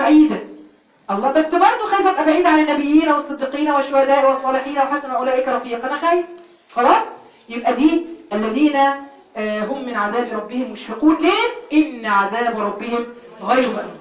بعيدة. الله، بس برضه خايفة ابقى بعيدة عن النبيين والصديقين والشهداء والصالحين وحسن اولئك رفيقا، انا خايف. خلاص، يبقى دي الذين هم من عذاب ربهم مشفقون. ليه؟ ان عذاب ربهم غير مأمون.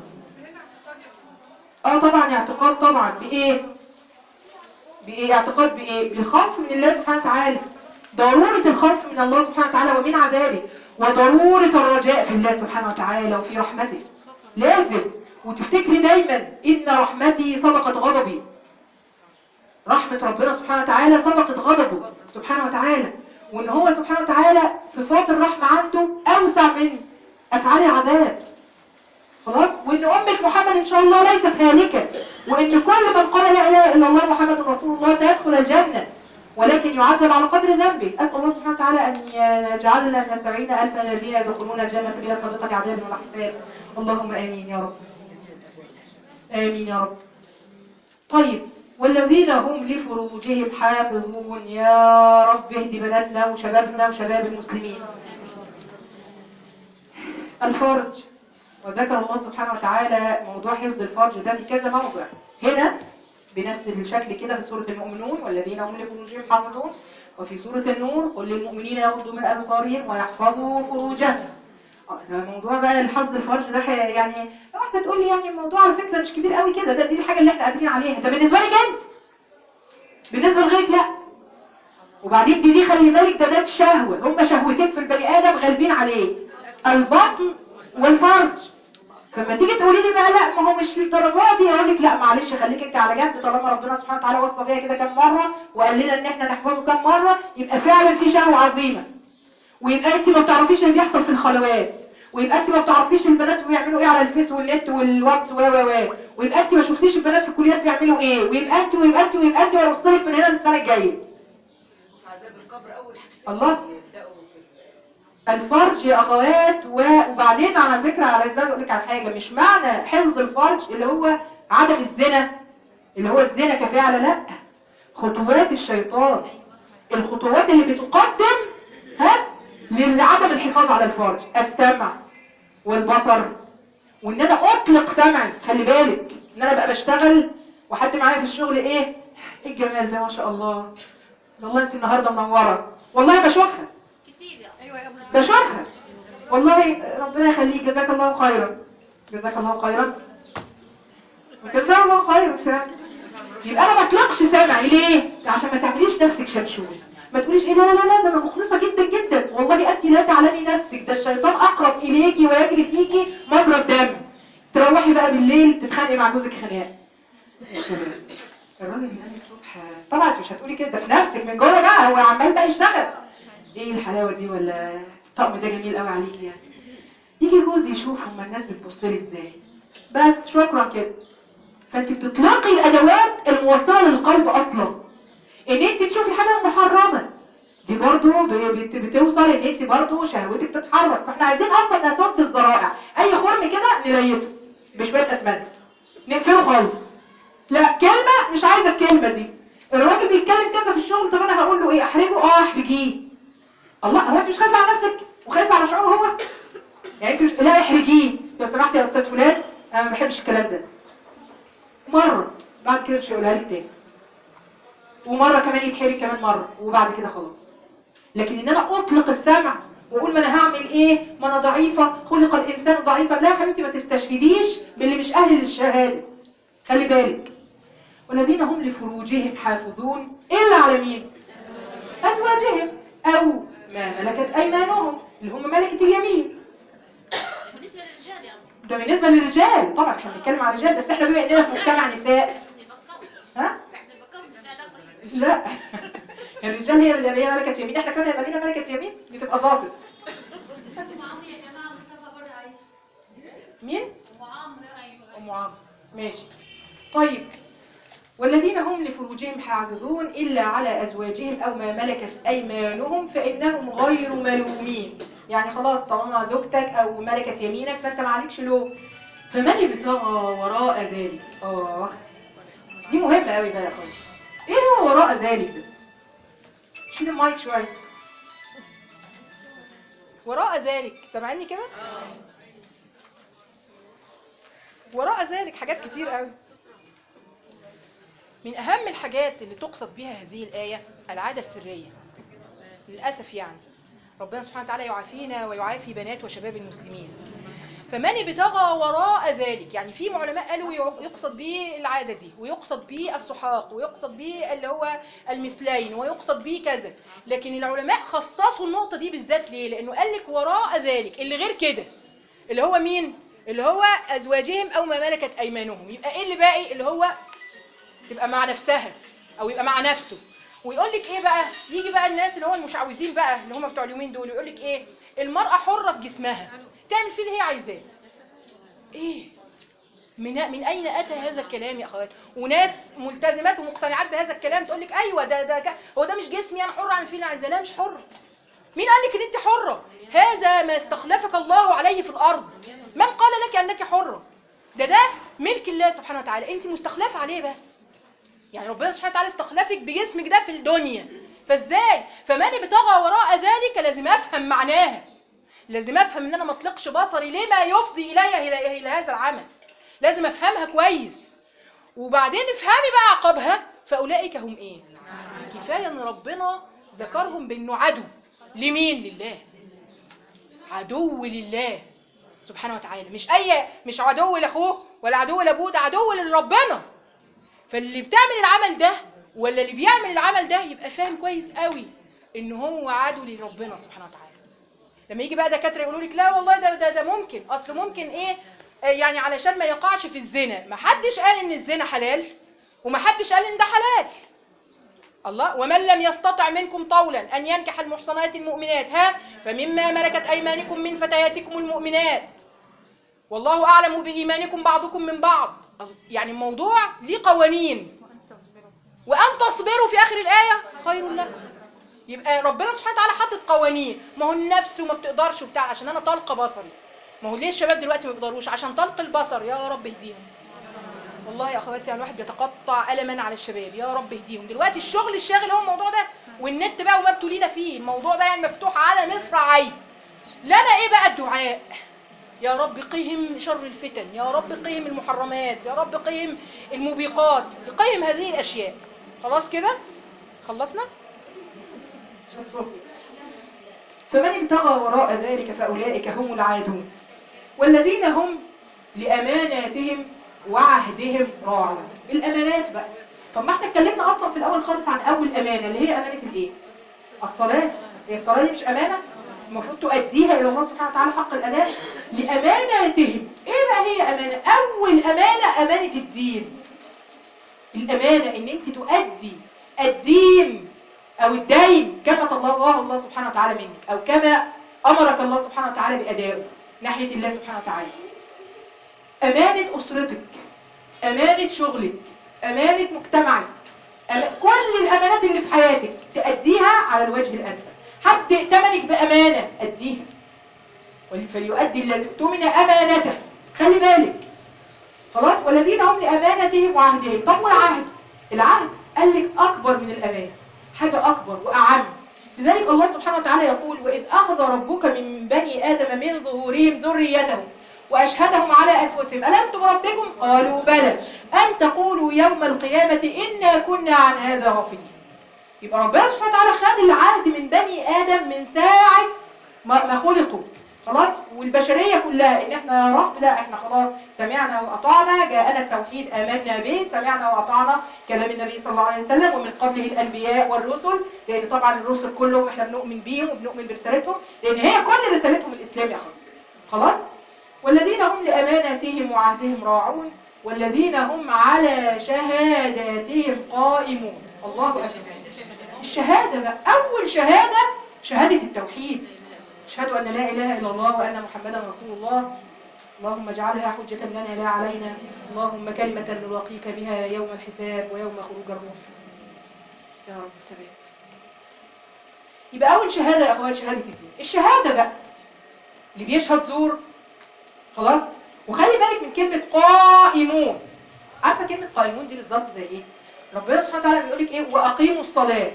طبعا اعتقاد، طبعا بايه؟ اعتقاد بايه؟ بالخوف من الله سبحانه وتعالى، ضرورة الخوف من الله سبحانه وتعالى ومن عذابه، وضرورة الرجاء في الله سبحانه وتعالى وفي رحمته. لازم وتفتكري دايما ان رحمتي سبقت غضبي. رحمة ربنا سبحانه وتعالى سبقت غضبه سبحانه وتعالى، وان هو سبحانه وتعالى صفات الرحمة عنده اوسع من افعال العذاب. خلاص، وان امة محمد ان شاء الله ليست هالكة، وان كل من قال لا اله الا الله محمد رسول الله سيدخل الجنة، ولكن يعذب على قدر ذنبه. اسال الله سبحانه وتعالى ان يجعلنا من 70,000 الذين يدخلون الجنة بلا سابقة عذاب ولا حساب. اللهم امين يا رب، امين يا رب. طيب، والذين هم لفروجهم حافظون. يا رب اهدي بناتنا وشبابنا وشباب المسلمين. الفرج، وذكر الله سبحانه وتعالى موضوع حفظ الفرج ده في كذا موضع. هنا بنفس الشكل كده في سورة المؤمنون، والذين هم لفروجهم حافظون، وفي سورة النور قل للمؤمنين يغضوا من أبصارهم ويحفظوا فروجهم. ده موضوع بقى الحفظ الفرج ده يعني لو واحدة تقول لي يعني الموضوع على فكرة مش كبير قوي كده، دي الحاجة اللي احنا قادرين عليها. ده بالنسبة لك انت، بالنسبة لغيرك لا. وبعدين دي خلي بالك، ده الشهوة، هم شهوتين في البني آدم غالبين عليه، البطن والفرج. فلما تيجي تقولي لي بقى لا ما هو مش للدرجات دي، اقول لك لا معلش خليك انت على جنب، طالما ربنا سبحانه وتعالى وصى بيها كده كام مره وقال لنا ان احنا نحفظه كام مره، يبقى فعلا في شهوه عظيمه. ويبقى انت ما بتعرفيش اللي بيحصل في الخلوات، ويبقى انت ما بتعرفيش البنات بيعملوا ايه على الفيس والنت والواتس ويبقى انت ما شفتيش البنات في الكليات بيعملوا ايه، ويبقى انت ويوصلك من هنا للسنه الجايه. عذاب القبر اول حاجه الله، يبداوا الفرج يا اخوات. وبعدين على فكرة، على ازاي اقول لك على حاجة، مش معنى حفظ الفرج اللي هو عدم الزنا، اللي هو الزنا كفعل، لا. خطوات الشيطان، الخطوات اللي بتقدم لعدم الحفاظ على الفرج، السمع والبصر، وان انا اطلق سمعي. خلي بالك ان انا بقى بشتغل وحد معايا في الشغل ايه الجمال ده ما شاء الله، والله انت النهارده منوره، والله بشوفها كتير. ايوه يا ابو بشوفها، والله ربنا يخليك، جزاك الله خيرا، جزاك الله خيرا، جزاك الله خيرا فعلا. يبقى انا ما اطلقش سمعي ليه؟ عشان ما تعمليش نفسك شمشون، ما تقوليش ايه لا لا لا ده انا مخلصه جدا جدا، والله انت لا تعلمي نفسك، ده الشيطان اقرب اليكي ويجري فيكي مجرى الدم. تروحي بقى بالليل تتخانقي مع جوزك خناق، يا سلام الراجل اللي قال الصبح، طبعا انت مش هتقولي كده، ده في نفسك من جوه بقى هو عمال بقى يشتغل، ايه الحلاوه دي، ولا الطقم ده جميل قوي عليكي يعني. يجي جوزي يشوف هما الناس بتبص لي ازاي، بس شكرا كده. فانت بتطلقي الادوات الموصله للقلب اصلا، ان انت تشوفي حاجه محرمه، دي برضو بتوصل ان انت برضو شهوتك تتحرك. فاحنا عايزين اصلا نسد الذرائع، اي خرم كده نليسه بشويه اسمنت نقفله خالص. لا كلمه مش عايزه الكلمه دي، الراجل بيتكلم كذا في الشغل، طب انا هقول له ايه، احرجه؟ احرجيه. الله، هو انت مش خايفه على نفسك وخايفه على شعوره هو؟ يعني انت مش، لا احرجيه لو سمحت يا استاذ فلان، انا ما بحبش الكلام ده. مره بعد كده مش هقولها لك تاني، ومره كمان يتحرج كمان مره، وبعد كده خلاص. لكن ان انا اطلق السمع واقول ما انا هعمل ايه، ما انا ضعيفه، خلق الانسان ضعيفا، لا يا حبيبتي ما تستشهديش باللي مش اهل للشهاده، خلي بالك. والذين هم لفروجهم حافظون الا على مين؟ ازواجهم او ما ملكت ايمانهم، اللي هم ملكه اليمين. بالنسبه للرجال يا ابو ده بالنسبه للرجال، طبعا احنا بنتكلم على الرجال، بس احنا بما اننا في مجتمع نساء ها لا الرجال هي اللي هي ملكه يمين، احنا كنا يبقى لنا ملكه يمين دي تبقى ظابط. ام عمرو يا جماعه، مصطفى برضه عايز. مين؟ ام عمرو. ايوه ام عمرو، ماشي. طيب، والذين هم لفروجهم حافظون إلا على أزواجهم أو ما ملكت أيمانهم فإنهم غير ملومين. يعني خلاص طالما زوجتك أو ملكت يمينك فأنت ما عليكش لوم. فمن ابتغى وراء ذلك، دي مهمة قوي بقى يا أخوي، إيه هو وراء ذلك ده؟ شيل المايك شوية. وراء ذلك سامعني كده؟ وراء ذلك حاجات كتير قوي. من أهم الحاجات اللي تقصد بها هذه الآية العادة السرية. للأسف يعني ربنا سبحانه وتعالى يعافينا ويعافي بنات وشباب المسلمين. فمن ابتغى وراء ذلك، يعني في علماء قالوا يقصد به العادة دي، ويقصد به السحاق، ويقصد به اللي هو المثلين، ويقصد به كذا. لكن العلماء خصصوا النقطة دي بالذات ليه؟ لأنه قال لك وراء ذلك اللي غير كده، اللي هو مين؟ اللي هو أزواجهم أو ما ملكت أيمانهم. يبقى إيه اللي باقي؟ اللي هو تبقى مع نفسها أو يبقى مع نفسه. ويقول لك إيه بقى؟ يجي بقى الناس اللي هو المشعوذين بقى اللي هم بتوع اليومين دول، يقول لك إيه؟ المرأة حرة في جسمها، تعمل فيه اللي هي عايزاه. إيه؟ من أين أتى هذا الكلام يا أخوات؟ وناس ملتزمات ومقتنعات بهذا الكلام تقول لك أيوة هو ده مش جسمي، أنا حرة أعمل فيه اللي عايزاه. لا، مش حرة. مين قال لك إن أنت حرة؟ هذا ما استخلفك الله عليه في الأرض. من قال لك أنك حرة؟ ده ملك الله سبحانه وتعالى، أنت مستخلفة عليه بس. يعني ربنا سبحانه وتعالى استخلفك بجسمك ده في الدنيا، فازاي؟ فمن ابتغى وراء ذلك لازم أفهم معناها، لازم أفهم إن أنا ما اطلقش بصري لما يفضي إلى هذا العمل. لازم أفهمها كويس، وبعدين افهمي بقى عقبها. فأولئك هم إيه؟ كفاية إن ربنا ذكرهم بأنه عدو لمين؟ لله. عدو لله سبحانه وتعالى، مش عدو لأخوه ولا عدو لأبوه، ده عدو لربنا. فاللي بتعمل العمل ده ولا اللي بيعمل العمل ده يبقى فاهم كويس قوي إن هو عدو لربنا سبحانه وتعالى. لما يجي بقى دكاتره يقولوا لك لا والله ده ممكن، اصل ممكن ايه يعني علشان ما يقعش في الزنا. ما حدش قال ان الزنا حلال، وما حدش قال ان ده حلال. الله، ومن لم يستطع منكم طولا ان ينكح المحصنات المؤمنات فمما ملكت ايمانكم من فتياتكم المؤمنات والله اعلم بايمانكم بعضكم من بعض. يعني الموضوع ليه قوانين. وان تصبروا في اخر الايه خير لكم. يبقى ربنا سبحانه وتعالى حاطط قوانين. ما هو النفس وما بتقدرش وبتاع عشان انا طلقه بصري. ما هو ليه الشباب دلوقتي ما بيقدروش؟ عشان طلق البصر. يا رب اهديهم. والله يا اخواتي يعني الواحد بيتقطع ألما على الشباب. يا رب اهديهم. دلوقتي الشاغل هو الموضوع ده، والنت بقى وما ابتلينا فيه. الموضوع ده يعني مفتوح على مصراعي. لنا ايه بقى؟ الدعاء. يا رب قهم شر الفتن، يا رب قهم المحرمات، يا رب قهم الموبقات، قهم هذه الاشياء. خلاص كده خلصنا. فمن ابتغى وراء ذلك فأولئك هم العادون والذين هم لأماناتهم وعهدهم راعون. الأمانات بقى، طب ما احنا اتكلمنا أصلا في الأول خالص عن أول أمانة اللي هي أمانة الإيه؟ الصلاة. هي الصلاة دي مش أمانة؟ المفروض تؤديها إلى الله سبحانه وتعالى حق الأداء. لأماناتهم. إيه بقى هي أمانة؟ أول أمانة أمانة الدين. الأمانة إن أنت تؤدي الدين أو الدين كما طلبه الله سبحانه وتعالى منك، أو كما أمرك الله سبحانه وتعالى بأدائه ناحية الله سبحانه وتعالى. أمانة أسرتك، أمانة شغلك، أمانة مجتمعك، كل الأمانات اللي في حياتك تأديها على الوجه الأنسب. حد ائتمنك بأمانة أديها. فليؤدي الذي اؤتمن أمانته. خلي بالك. خلاص. والذين هم لأمانتهم وعهدهم. طب والعهد؟ العهد قال لك أكبر من الأمانة، حاجة أكبر وأعم. لذلك الله سبحانه وتعالى يقول وإذ أخذ ربك من بني آدم من ظهورهم ذريتهم وأشهدهم على أنفسهم ألست بربكم؟ قالوا بلى أن تقولوا يوم القيامة إنا كنا عن هذا غافلين. يبقى ربنا سبحانه وتعالى خد العهد من بني آدم من ساعة ما خلقوا. خلاص. والبشرية كلها ان احنا يا رب، لا احنا خلاص سمعنا وأطعنا، جاءنا التوحيد آمنا به، سمعنا وأطعنا كلام النبي صلى الله عليه وسلم ومن قبله الأنبياء والرسل، لأن طبعا الرسل كلهم احنا بنؤمن بيهم وبنؤمن برسالتهم، لأن هي كل رسالتهم الإسلام يا أخوان. خلاص. والذين هم لأماناتهم وعهدهم راعون والذين هم على شهاداتهم قائمون. الله أكبر. الشهادة بقى، أول شهادة شهادة التوحيد. أشهد أن لا إله إلا الله وأن محمدا رسول الله. اللهم اجعلها حجة لنا لا علينا. اللهم كلمة نلاقيك بها يوم الحساب ويوم خروج الروح. يا رب الثبات. يبقى أول شهادة يا أخوات شهادة الدين. الشهادة بقى اللي بيشهد زور. خلاص. وخلي بالك من كلمة قائمون. عارفة كلمة قائمون دي بالظبط زي إيه؟ ربنا سبحانه وتعالى بيقول لك إيه؟ وأقيموا الصلاة.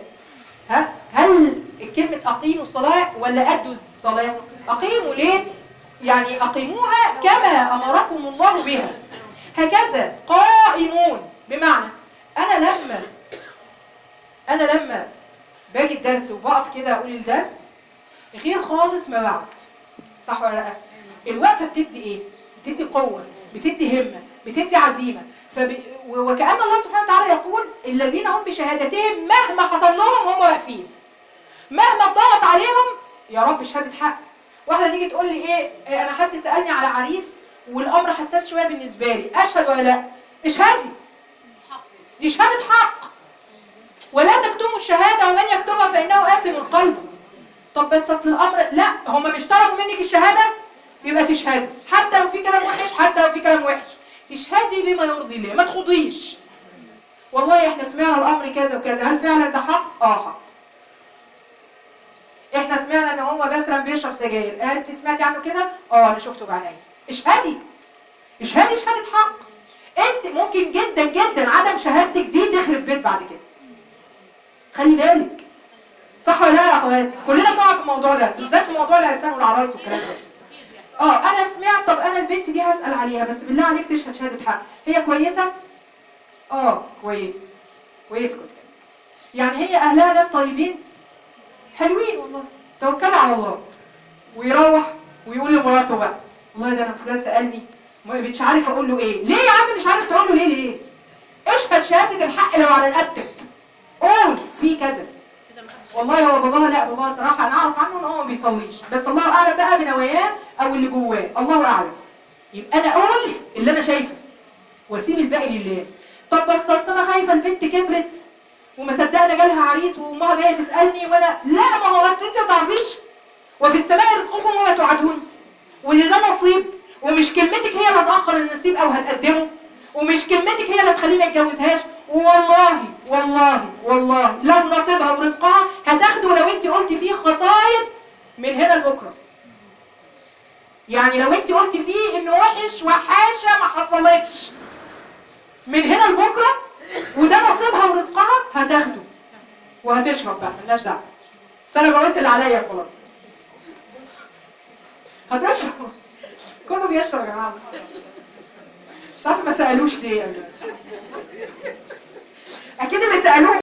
هل كلمة أقيموا الصلاة ولا أدوا الصلاة؟ أقيموا ليه؟ يعني أقيموها كما أمركم الله بها. هكذا قائمون. بمعنى انا لما باجي الدرس وبقف كده اقول الدرس غير خالص ما بعد، صح ولا لا؟ الوقفه بتدي ايه؟ بتدي قوه، بتدي همه، بتدي عزيمه. وكأن الله سبحانه وتعالى يقول الذين هم بشهادتهم مهما حصل لهم هم واقفين، مهما ضغط عليهم يا رب شهاده حق. واحده تيجي تقول لي ايه انا حد سالني على عريس والامر حساس شويه بالنسبه لي، اشهد ولا لا؟ اشهدي، دي شهاده حق. ولا تكتموا الشهاده ومن يكتمها فانه آثم قلبه. طب بس اصل الامر لا، هم مش طلبوا منك الشهاده يبقى تشهدي، حتى لو في كلام وحش، حتى لو في كلام وحش تشهدي بما يرضي الله، ما تخضيش. والله احنا سمعنا الامر كذا وكذا، هل فعلا ده حق؟ حق. احنا سمعنا ان هو مثلا بيشرب سجاير، انت سمعتي عنه كده؟ انا شفته بعيني. اشهدي، اشهدي شهاده حق. انت ممكن جدا جدا عدم شهادتك دي تخرب بيت بعد كده، خلي بالك. صح ولا لا يا اخوات؟ كلنا بنقع في الموضوع ده، بالذات في موضوع العرسان والعرايس والكلام ده. انا سمعت، طب انا البنت دي هسأل عليها، بس بالله عليك تشهد شهاده حق. هي كويسه؟ كويسه، كويس كده. يعني هي اهلها ناس طيبين حلوين، والله توكل على الله. ويروح ويقول لمراته بقى والله ده انا فلان سالني مش عارف اقول له ايه. ليه يا عم مش عارف تقول له ليه؟ اشهد شهاده الحق لو على رقبتك، قول في كذا. والله هو باباها، لا باباها صراحه انا اعرف عنه ان هو ما بيصليش، بس الله اعلم بقى بنواياه او اللي جواه، الله اعلم. يبقى انا اقول اللي انا شايفه واسيب الباقي لله. طب بس انا خايفه البنت كبرت وما صدقنا جالها عريس وامها جايه تسالني وانا لا، ما هو اصل انت ما تعرفيش وفي السماء رزقكم وما توعدون، وده نصيب، ومش كلمتك هي اللي هتاخر النصيب او هتقدمه، ومش كلمتك هي اللي هتخليه ما يتجوزهاش. والله والله والله لو نصيبها ورزقها هتاخده لو انت قلتي فيه خصايد من هنا لبكره. يعني لو انت قلتي فيه انه وحش وحاشه ما حصلتش من هنا لبكره وده نصيبها ورزقها هتاخده وهتشرب بقى، ملناش دعوه. بس انا قلت اللي عليا خلاص. هتشرب، كله بيشرب يا جماعه. مش عارفه ما سالوش ليه. اكيد اللي سالوه